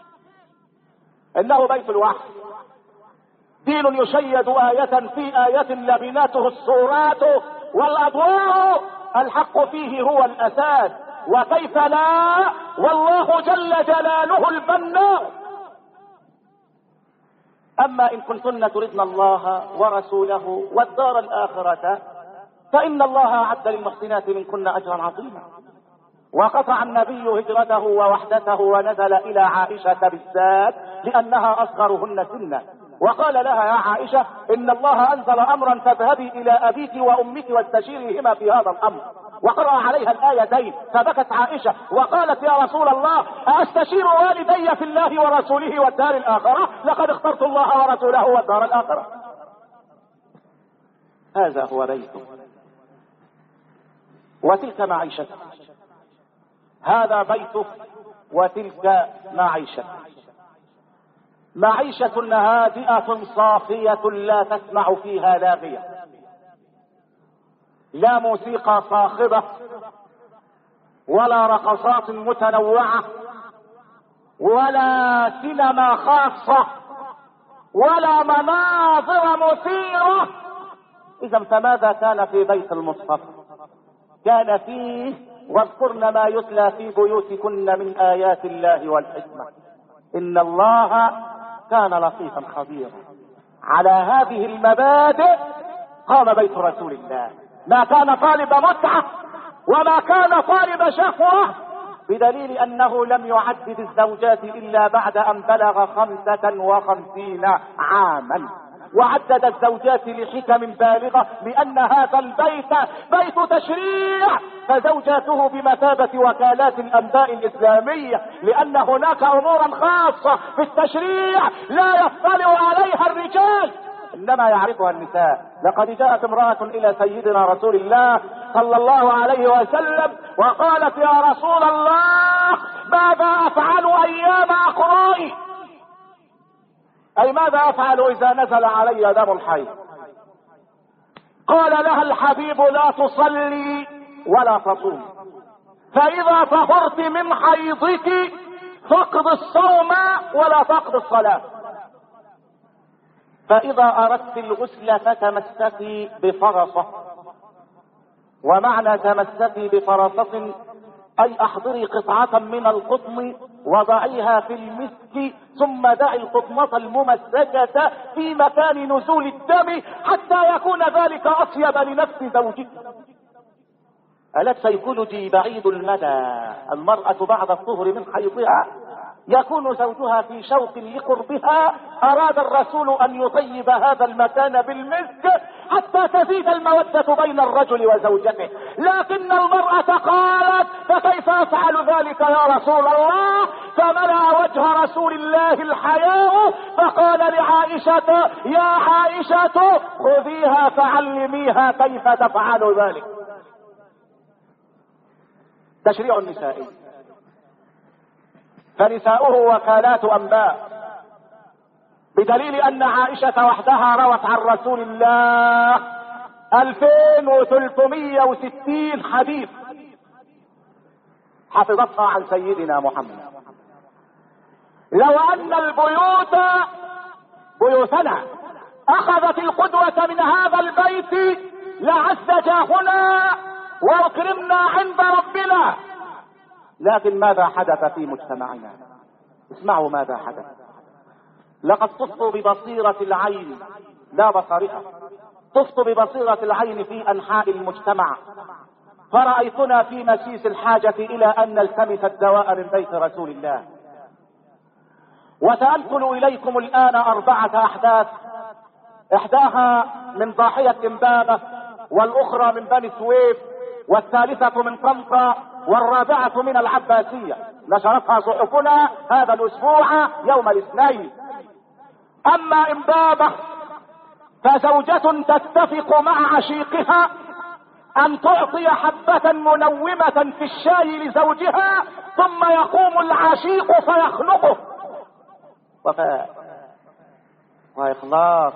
إنه بيت الوحي. دين يشيد آية في آية لبناته الصورات والأضواء، الحق فيه هو الأساس، وكيف لا والله جل جلاله البناء. أما إن كنتن تردن الله ورسوله والدار الآخرة فإن الله أعد للمحسنات منكن أجرا عظيما. وقطع النبي هجرته ووحدته ونزل إلى عائشة بالذات لأنها أصغرهن سنا، وقال لها: يا عائشة إن الله أنزل أمرا فاذهبي إلى أبيك وأمك واستشيريهما في هذا الأمر. وقرأ عليها الآيتين فبكت عائشة وقالت: يا رسول الله أستشير والدي في الله ورسوله والدار الآخرة؟ لقد اخترت الله ورسوله والدار الآخرة. هذا هو بيته وتلك معيشته، هذا بيته وتلك معيشته. معيشة هادئة صافية لا تسمع فيها لاغية، لا موسيقى صاخبة ولا رقصات متنوعة ولا سينما خاصة ولا مناظر مثيرة. إذا فماذا كان في بيت المصطفى؟ كان فيه: واذكرن ما يتلى في بيوتكن من آيات الله والحكمة إن الله كان لطيفا خبيرا. على هذه المبادئ قام بيت رسول الله، ما كان طالب متعة وما كان طالب شهوة، بدليل أنه لم يعدد الزوجات إلا بعد أن بلغ 55 عاما، وعدد الزوجات لحكم بالغة، لأن هذا البيت بيت تشريع، فزوجاته بمثابة وكالات الأنباء الإسلامية، لأن هناك أمورا خاصة في التشريع لا يطلع عليها الرجال إنما يعرفها النساء. لقد جاءت امرأة إلى سيدنا رسول الله صلى الله عليه وسلم وقالت: يا رسول الله ماذا افعل ايام اقرائي؟ اي ماذا افعل اذا نزل علي دم الحيض؟ قال لها الحبيب لا تصلي ولا تصوم، فاذا طهرت من حيضك فاقض الصوم ولا تقض الصلاة، فاذا اردت الغسل فتمسكي بفرصة. ومعنى تمسكي بفرصة اي احضري قطعة من القطن وضعيها في المسك، ثم دعي القطنة الممسكة في مكان نزول الدم حتى يكون ذلك اطيب لنفس زوجك. ألك سيكولوجي بعيد المدى. المرأة بعد الطهر من حيضها يكون زوجها في شوق لقربها، أراد الرسول أن يطيب هذا المكان بالمسك حتى تزيد المودة بين الرجل وزوجته. لكن المرأة قالت فكيف أفعل ذلك يا رسول الله؟ فملأ وجه رسول الله الحياء فقال لعائشة يا عائشة خذيها فعلميها كيف تفعل ذلك. تشريع النسائي، فنساؤه وكالات انباء، بدليل ان عائشة وحدها روت عن رسول الله 2360 حديث حفظتها عن سيدنا محمد. لو ان البيوت بيوتنا اخذت القدوة من هذا البيت لعز جاهنا واكرمنا عند ربنا. لكن ماذا حدث في مجتمعنا؟ اسمعوا ماذا حدث. لقد طفت ببصيرة العين لا بصرها، طفت ببصيرة العين في انحاء المجتمع، فرأيتنا في مسيس الحاجة الى ان نلتمس الدواء من بيت رسول الله. وسأنقل اليكم الان 4 احداث، احداها من ضاحية امبابة، والاخرى من بني سويف، والثالثة من طنطا، والرابعة من العباسية، نشرتها صحفنا هذا الاسبوع يوم الاثنين. اما امبابة فزوجة تتفق مع عشيقها ان تعطي حبة منومة في الشاي لزوجها، ثم يقوم العشيق فيخنقه. وفاء واخلاص.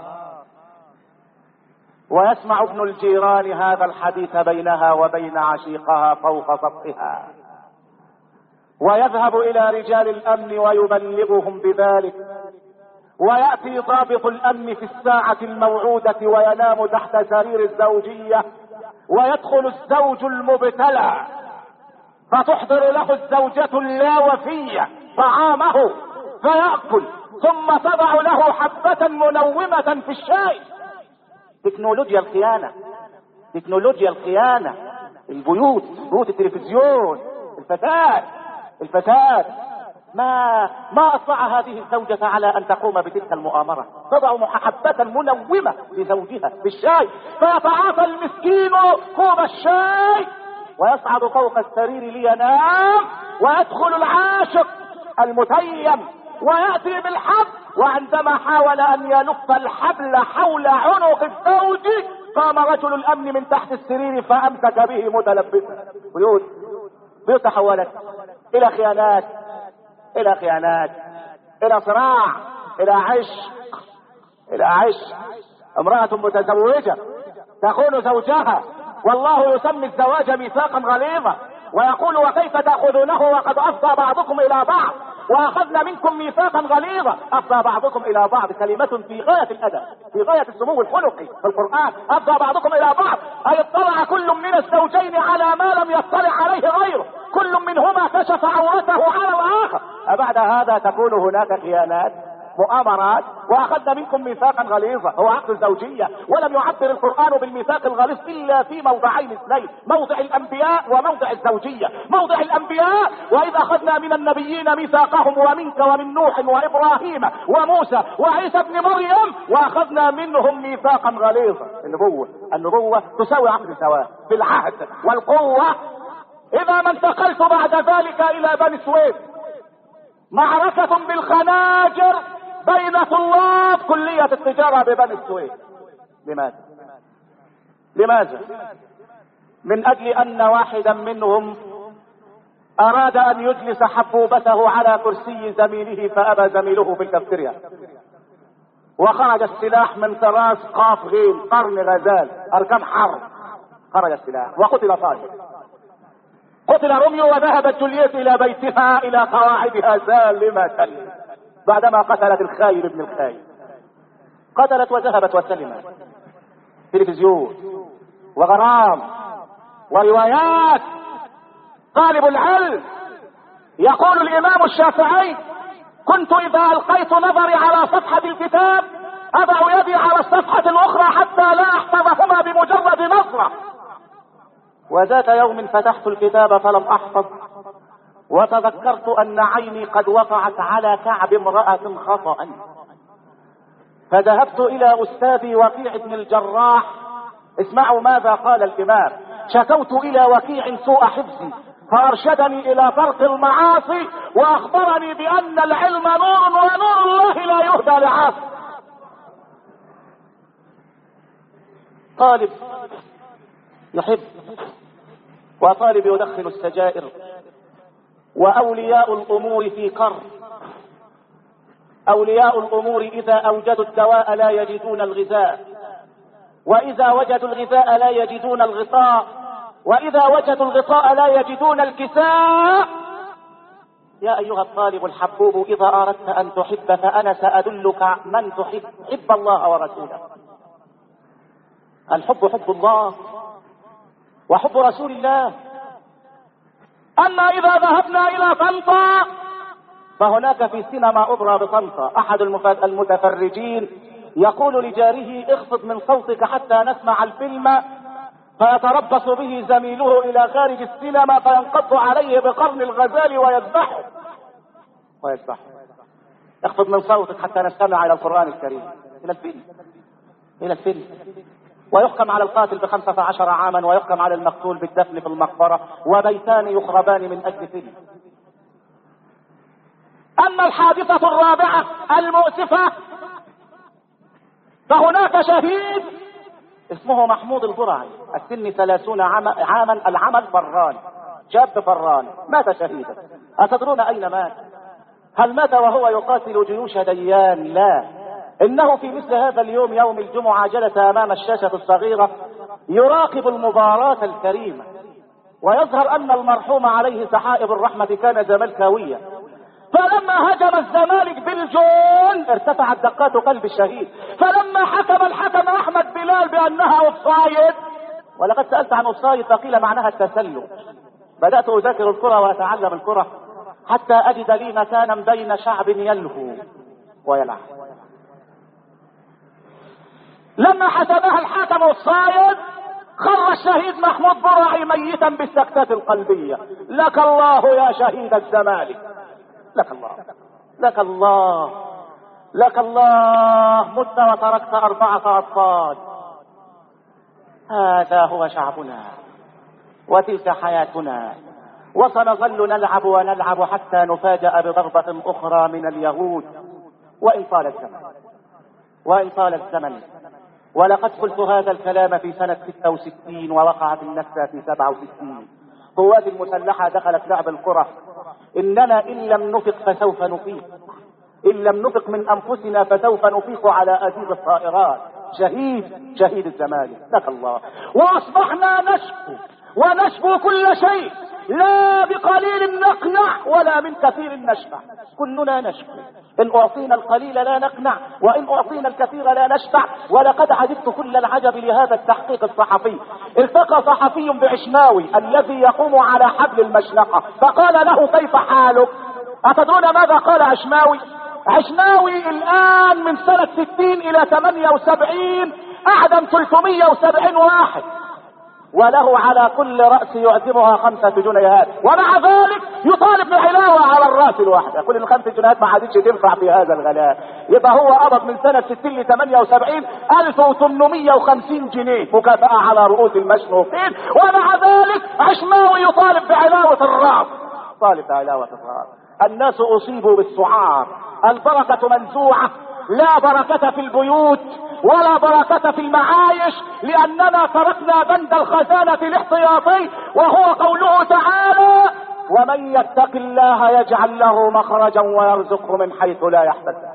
ويسمع ابن الجيران هذا الحديث بينها وبين عشيقها فوق سطحها، ويذهب الى رجال الامن ويبلغهم بذلك، ويأتي ضابط الامن في الساعة الموعودة وينام تحت سرير الزوجية، ويدخل الزوج المبتلى فتحضر له الزوجة اللاوفية طعامه فيأكل، ثم تضع له حبة منومة في الشاي. تكنولوجيا الخيانة، تكنولوجيا الخيانة. البيوت، بيوت التلفزيون، الفتاة ما أطلع هذه الزوجة على أن تقوم بتلك المؤامرة. تضع حبة منومة لزوجها بالشاي، فيتعاطى المسكين كوب الشاي ويصعد فوق السرير لينام، ويدخل العاشق المتيم ويأتي بالحبل، وعندما حاول أن يلف الحبل حول عنق الزوج قام رجل الأمن من تحت السرير فأمسك به متلبسا. بيوت تحولت إلى خيانات، إلى صراع، إلى عشق. امرأة متزوجة تخون زوجها، والله يسمي الزواج ميثاقا غليظا، ويقول وكيف تأخذونه وقد أفضى بعضكم إلى بعض، وأخذنا منكم ميثاقا غليظا. أفضى بعضكم إلى بعض كلمة في غاية الأدب، في غاية السمو الخلقي في القرآن. أفضى بعضكم إلى بعض أي اطلع كل من الزوجين على ما لم يطلع عليه غيره، كل منهما كشف عورته على الآخر. أبعد هذا تكون هناك خيانات، مؤامرات، واخذنا منكم ميثاقا غليظا، هو عقد الزوجية. ولم يعبر القرآن بالميثاق الغليظ الا في موضعين اثنين، موضع الانبياء وموضع الزوجية. موضع الانبياء واذ اخذنا من النبيين ميثاقهم ومنك ومن نوح وابراهيم وموسى وعيسى ابن مريم واخذنا منهم ميثاقا غليظا. النبوة تساوي عقد سواء في العهد والقوة. اذا ما انتقلت بعد ذلك الى بني سويف، معركة بالخناجر بين طلاب كلية التجارة ببني السويف. لماذا؟ من اجل ان واحدا منهم اراد ان يجلس حبوبته على كرسي زميله فابى زميله في الكافتيريا، وخرج السلاح من طراز قاف غين قرن غزال اركان حرب. خرج السلاح وقتل طالب، قتل روميو، وذهبت جولييت الى بيتها الى قواعدها سالمة بعدما قتلت الخايب ابن الخايب. قتلت وذهبت وسلمت. تلفزيون وغرام وروايات. طالب العلم يقول الامام الشافعي: كنت اذا القيت نظري على صفحة الكتاب اضع يدي على الصفحة الاخرى حتى لا احفظهما بمجرد نظرة. وذات يوم فتحت الكتاب فلم احفظ، وتذكرت ان عيني قد وقعت على كعب امرأة خطأ، فذهبت الى استاذي وكيع بن الجراح. اسمعوا ماذا قال الامام: شكوت الى وكيع سوء حفظي فارشدني الى ترك المعاصي، واخبرني بان العلم نور ونور الله لا يهدى لعاصي. طالب يحب وطالب يدخن السجائر، واولياء الامور في كرب. اولياء الامور اذا اوجدوا الدواء لا يجدون الغذاء، واذا وجدوا الغذاء لا يجدون الغطاء، واذا وجدوا الغطاء لا يجدون الكساء. يا ايها الطالب الحبوب اذا اردت ان تحب فانا سادلك من تحب. حب الله ورسوله. الحب حب الله وحب رسول الله. اما اذا ذهبنا الى طنطا فهناك في سينما اوبرا بطنطا احد المتفرجين يقول لجاره: اخفض من صوتك حتى نسمع الفيلم، فيتربص به زميله الى خارج السينما فينقض عليه بقرن الغزال ويذبحه. اخفض من صوتك حتى نستمع الى القرآن الكريم. الى الفيلم. ويحكم على القاتل ب15 عاما، ويحكم على المقتول بالدفن في المقبرة، وبيتان يخربان من اجل فيلم. اما الحادثة الرابعة المؤسفة فهناك شهيد اسمه محمود البرعي، السن 30 عاما، العمل فران، شاب فران، مات شهيدا. أتدرون أين مات؟ هل مات وهو يقاتل جيوش ديان؟ لا، إنه في مثل هذا اليوم يوم الجمعة جلس أمام الشاشة الصغيرة يراقب المباراة الكريمة، ويظهر أن المرحوم عليه سحائب الرحمة كان زملكاويا. فلما هجم الزمالك بالجون ارتفعت دقات قلب الشهيد. فلما حكم الحكم احمد بلال بانها اوفسايد، ولقد سألت عن اوفسايد فقيل معناها التسلل، بدأت اذاكر الكرة واتعلم الكرة حتى اجد لي مكانا بين شعب يلهو ويلعب. لما حسبها الحكم اوفسايد خر الشهيد محمود برعي ميتا بالسكتات القلبية. لك الله يا شهيد الزمالك، لك الله، لك الله، لك الله. مت وتركت 4 أطفال. هذا هو شعبنا وتلك حياتنا، وسنظل نلعب ونلعب حتى نفاجأ بضربة أخرى من اليهود وإن طال الزمن. ولقد قلت هذا الكلام في سنة 66 ووقعت النكسة في 67. قوات المسلحة دخلت لعب الكرة. إننا إن لم نفق فسوف نفيق، إن لم نفق من أنفسنا فسوف نفيق على أزيز الطائرات. شهيد الزمالك، لك الله. وأصبحنا نشكو كل شيء، لا بقليل نقنع ولا من كثير نشبع. كلنا نشكو، إن أعطينا القليل لا نقنع، وإن أعطينا الكثير لا نشبع. ولقد عجبت كل العجب لهذا التحقيق الصحفي. التقى صحفي بعشماوي الذي يقوم على حبل المشنقة، فقال له: كيف حالك؟ أتدرون ماذا قال عشماوي؟ عشماوي الآن من سنة 60 إلى 78 أعدم 370 واحد، وله على كل رأس يعزمها 5 جنيهات، ومع ذلك يطالب بعلاوة على الرأس الواحدة. يقول ال5 جنيهات ما عادتش تنفع في هذا الغلاء. يبقى هو قبض من سنة 60 ل 78 1850 جنيه مكافأة على رؤوس المشنوقين، ومع ذلك عشماوي يطالب بعلاوة الرأس. طالب بعلاوة الرأس. الناس أصيبوا بالسعار، البركة منزوعة، لا بركة في البيوت ولا بركة في المعايش، لأننا تركنا بند الخزانة الاحتياطي، وهو قوله تعالى: ومن يتق الله يجعل له مخرجا ويرزقه من حيث لا يحتسب،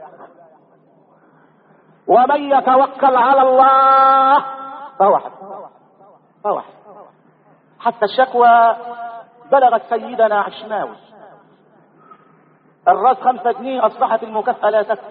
ومن يتوكل على الله فهو حسبه. حتى الشكوى بلغت سيدنا عشماوي، الراس 5 جنيه اصبحت المكافأة لا تكفي.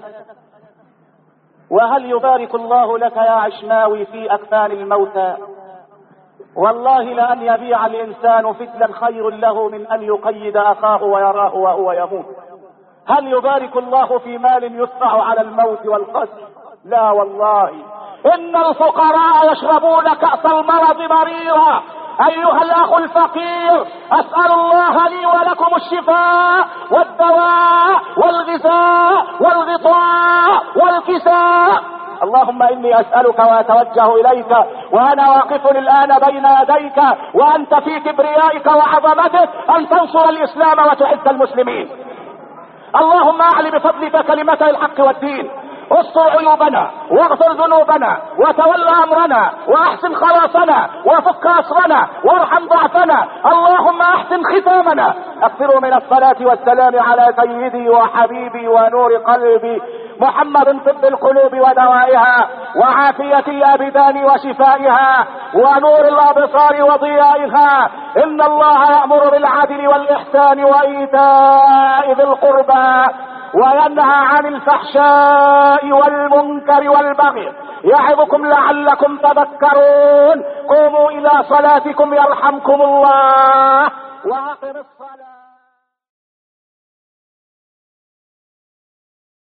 وهل يبارك الله لك يا عشماوي في اكفان الموتى؟ والله لأن يبيع الإنسان فتلا خير له من أن يقيد أخاه ويراه وهو يموت. هل يبارك الله في مال يدفع على الموت والقتل؟ لا والله. إن الفقراء يشربون كأس المرض مريرا. أيها الأخ الفقير، أسأل الله لي ولكم الشفاء والدواء والغذاء والغطاء والكساء. اللهم إني أسألك وأتوجه إليك وأنا واقف الآن بين يديك وأنت في كبريائك وعظمتك أن تنصر الإسلام وتعز المسلمين. اللهم أعل بفضلك كلمتي الحق والدين، استر عيوبنا واغفر ذنوبنا وتول امرنا واحسن خلاصنا وفك اسرنا وارحم ضعفنا. اللهم احسن ختامنا. اكثروا من الصلاة والسلام على سيدي وحبيبي ونور قلبي محمد، طب القلوب ودوائها وعافية الابدان وشفائها ونور الابصار وضيائها. ان الله يأمر بالعدل والاحسان وايتاء ذي القربى وينهى عن الفحشاء والمنكر والبغي يعظكم لعلكم تذكرون. قوموا الى صلاتكم يرحمكم الله. واقم الصلاة.